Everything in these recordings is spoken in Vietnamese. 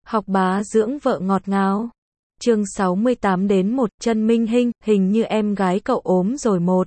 Học bá dưỡng vợ ngọt ngào. Chương 68 đến 1 Chân Minh Hinh, hình như em gái cậu ốm rồi một.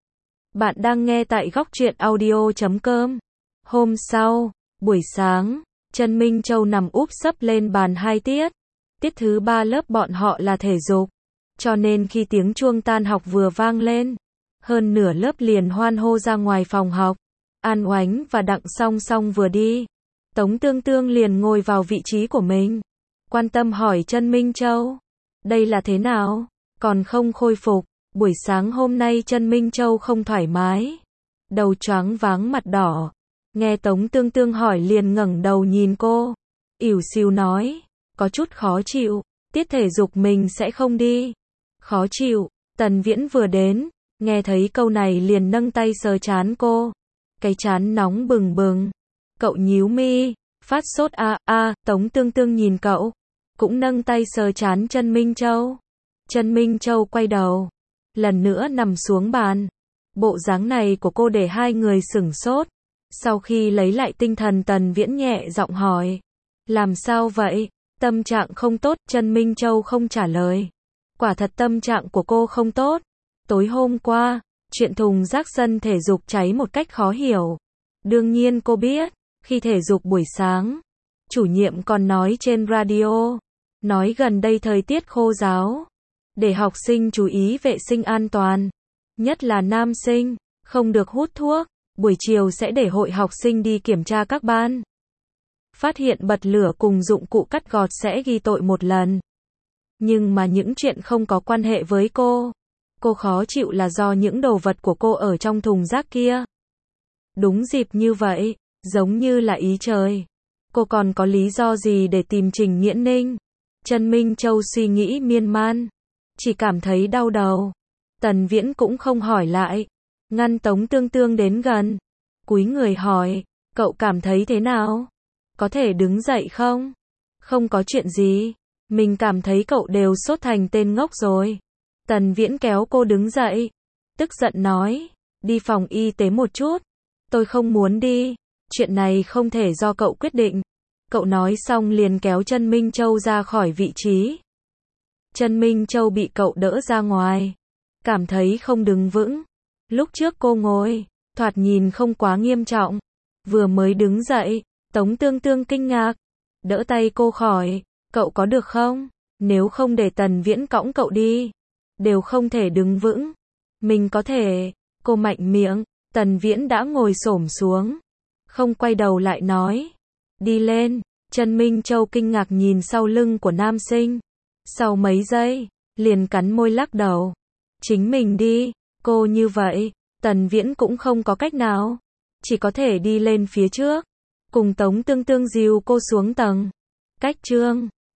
Bạn đang nghe tại góc truyện audio.com. Hôm sau, buổi sáng, Chân Minh Châu nằm úp sấp lên bàn 2 tiết. Tiết thứ 3 lớp bọn họ là thể dục. Cho nên khi tiếng chuông tan học vừa vang lên, hơn nửa lớp liền hoan hô ra ngoài phòng học. An Oánh và Đặng Song Song vừa đi, Tống Tương Tương liền ngồi vào vị trí của mình, quan tâm hỏi Chân Minh Châu, đây là thế nào, còn không khôi phục? Buổi sáng hôm nay Chân Minh Châu không thoải mái, đầu choáng váng mặt đỏ. Nghe Tống Tương Tương hỏi liền ngẩng đầu nhìn cô, ỉu xìu nói, có chút khó chịu, tiết thể dục mình sẽ không đi. Khó chịu? Tần Viễn vừa đến, nghe thấy câu này liền nâng tay sờ trán cô, cái trán nóng bừng bừng. Cậu nhíu mi, phát sốt à, Tống Tương Tương nhìn cậu, cũng nâng tay sờ trán Chân Minh Châu. Chân Minh Châu quay đầu, lần nữa nằm xuống bàn. Bộ dáng này của cô để hai người sửng sốt. Sau khi lấy lại tinh thần Tần Viễn nhẹ giọng hỏi, làm sao vậy? Tâm trạng không tốt? Chân Minh Châu không trả lời. Quả thật tâm trạng của cô không tốt. Tối hôm qua, chuyện thùng rác sân thể dục cháy một cách khó hiểu. Đương nhiên cô biết, khi thể dục buổi sáng, chủ nhiệm còn nói trên radio, nói gần đây thời tiết khô ráo, để học sinh chú ý vệ sinh an toàn, nhất là nam sinh, không được hút thuốc, buổi chiều sẽ để hội học sinh đi kiểm tra các ban. Phát hiện bật lửa cùng dụng cụ cắt gọt sẽ ghi tội một lần. Nhưng mà những chuyện không có quan hệ với cô khó chịu là do những đồ vật của cô ở trong thùng rác kia. Đúng dịp như vậy, giống như là ý trời. Cô còn có lý do gì để tìm Trình Nghiễn Ninh? Chân Minh Châu suy nghĩ miên man, chỉ cảm thấy đau đầu. Tần Viễn cũng không hỏi lại, ngăn Tống Tương Tương đến gần, cúi người hỏi, cậu cảm thấy thế nào? Có thể đứng dậy không? Không có chuyện gì, mình cảm thấy cậu đều sốt thành tên ngốc rồi. Tần Viễn kéo cô đứng dậy, tức giận nói, đi phòng y tế một chút. Tôi không muốn đi, chuyện này không thể do cậu quyết định. Cậu nói xong liền kéo Chân Minh Châu ra khỏi vị trí. Chân Minh Châu bị cậu đỡ ra ngoài, cảm thấy không đứng vững. Lúc trước cô ngồi, thoạt nhìn không quá nghiêm trọng. Vừa mới đứng dậy, Tống Tương Tương kinh ngạc, đỡ tay cô khỏi, cậu có được không? Nếu không để Tần Viễn cõng cậu đi, đều không thể đứng vững. Mình có thể, cô mạnh miệng. Tần Viễn đã ngồi xổm xuống, không quay đầu lại nói, đi lên. Chân Minh Châu kinh ngạc nhìn sau lưng của nam sinh, sau mấy giây, liền cắn môi lắc đầu, chính mình đi. Cô như vậy, Tần Viễn cũng không có cách nào, chỉ có thể đi lên phía trước, cùng Tống Tương Tương dìu cô xuống tầng. Cách chương